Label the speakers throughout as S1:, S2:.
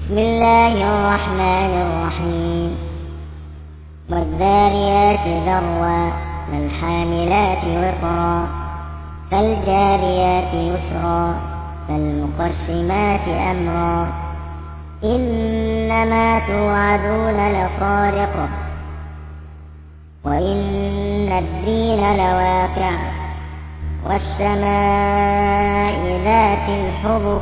S1: بسم الله الرحمن الرحيم والذاريات ذروا فالحاملات وقرا فالجاريات يسرا فالمقسمات أمرا إنما توعدون لصادق وإن الدين لواقع والسماء ذات الحبك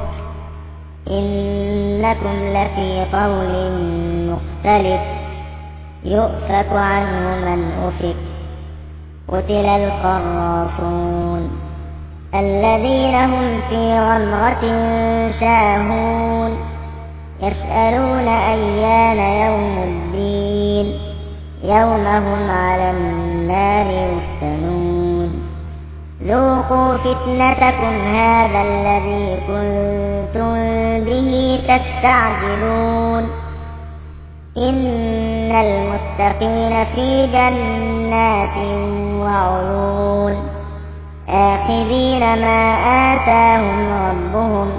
S1: إنكم لفي قول مختلف يؤفك عنه من أفك قتل القراصون الذين هم في غمرة ساهون يسألون أيان يوم الدين يوم هم على النار يفتنون ذوقوا فتنتكم هذا الذي كنتم به تستعجلون إن المتقين في جنات وعيون آخذين ما آتاهم ربهم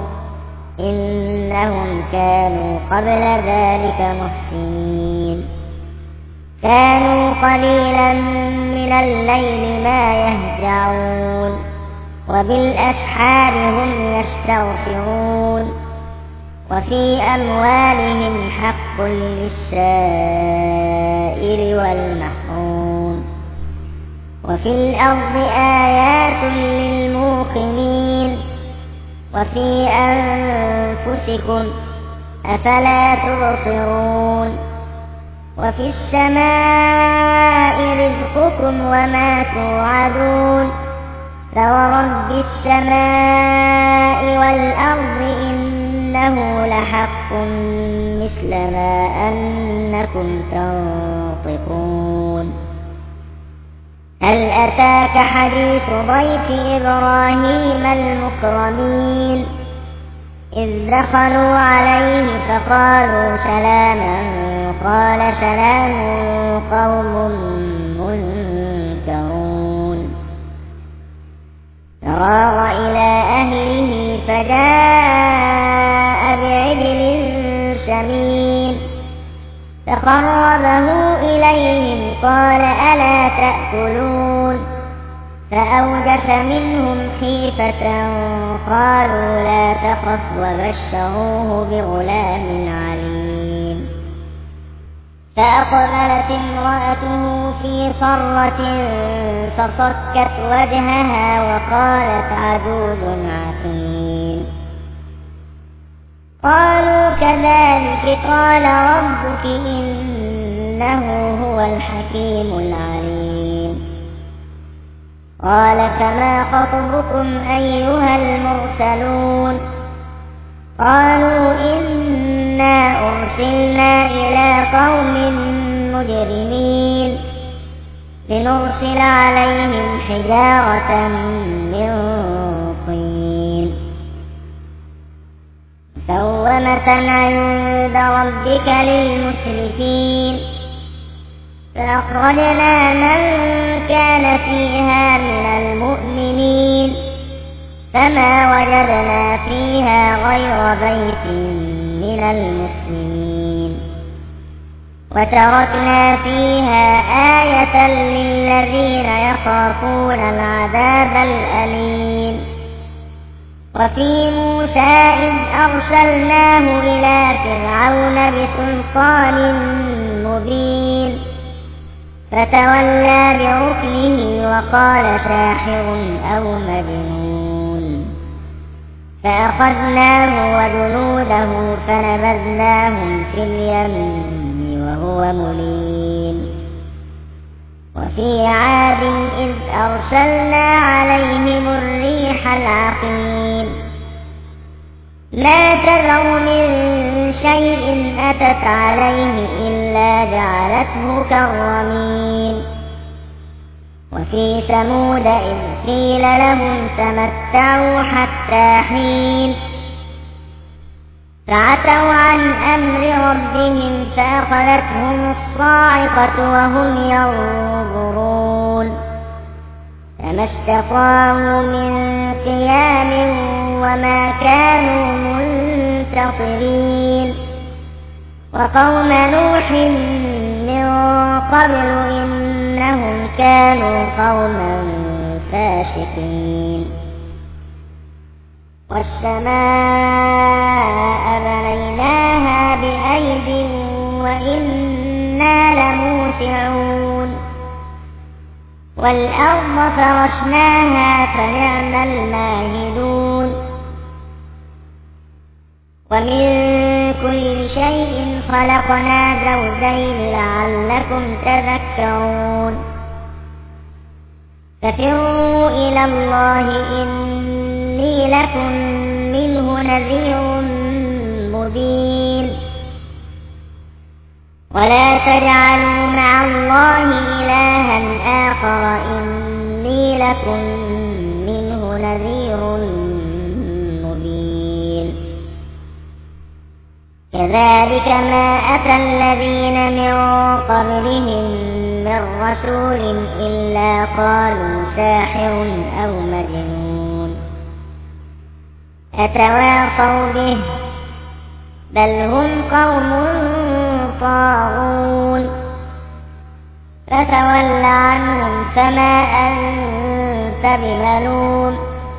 S1: إنهم كانوا قبل ذلك محسنين كانوا قليلا من الليل ما يهجعون وبالأسحار هم يستغفرون وفي أموالهم حق للسائل والمحروم وفي الأرض آيات للموقنين وفي أنفسكم أفلا تبصرون وفي السماء رزقكم وما توعدون فورب السماء والأرض إنه لحق مثل ما أنكم تنطقون هل أتاك حديث ضيف إبراهيم المكرمين إذ دخلوا عليه فقالوا سلاما قال سلام قوم منكرون فراغ إلى أهله فجاء بعجل سمين فقربه إليهم قال ألا تأكلون فأوجس منهم خيفة قالوا لا تخف وبشروه بغلام عليم فأقبلت امرأته في صرة فصكت وجهها وقالت عجوز عقيم قالوا كذلك قال ربك إنه هو الحكيم العليم قال فما خطبكم أيها المرسلون قالوا إنا أرسلنا إلى قوم مجرمين لنرسل عليهم حجارة من طين مسومة عند ربك للمسرفين فأخرجنا من كان فيها من المؤمنين فما وجدنا فيها غير بيت من المسلمين وتركنا فيها آية للذين يخافون العذاب الأليم وفي موسى إذ أرسلناه إلى فرعون بسلطان مبين فتولى بركنه وقال ساحر أو مجنون فأخذناه وجنوده فنبذناهم في اليم وهو مليم وفي عاد إذ أرسلنا عليهم الريح العقيم ما تذر من شيء أتت عليه إلا جعلته كالرميم وفي ثمود إذ قيل لهم تمتعوا حتى حين فعتوا عن أمر ربهم فأخذتهم الصاعقة وهم ينظرون فما استطاعوا من قيام وما كانوا منتصرين وقوم نوح من قبل إنهم كانوا قوما فاسقين والسماء بنيناها بأيد وإنا لموسعون والأرض فرشناها فنعم الماهدون ومن كل شيء خلقنا زوجين لعلكم تذكرون ففروا إلى الله إني لكم منه نذير مبين ولا تجعلوا مع الله إلها آخر إني لكم منه نذير مبين كذلك ما أتى الذين من قبلهم من رسول إلا قالوا ساحر أو مجنون أتواصوا به بل هم قوم طاغون فتول عنهم فما أنت بملوم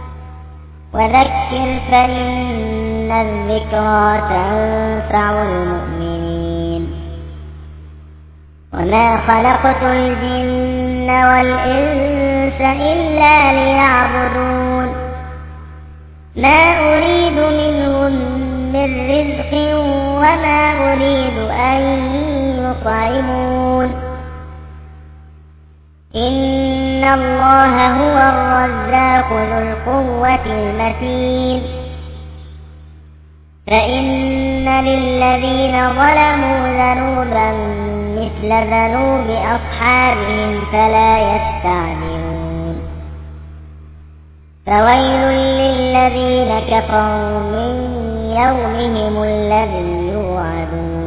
S1: وذكر فإن الذكرى تنفع المؤمنين وما خلقت الجن والإنس إلا ليعبدون ما أريد منهم من رزق وما أريد أن يطعمون إن الله هو الرزاق ذو القوة المتين فإن للذين ظلموا ذنوبا مثل ذنوب أصحابهم فلا يستعجلون فويل للذين كفروا من يومهم الذي يوعدون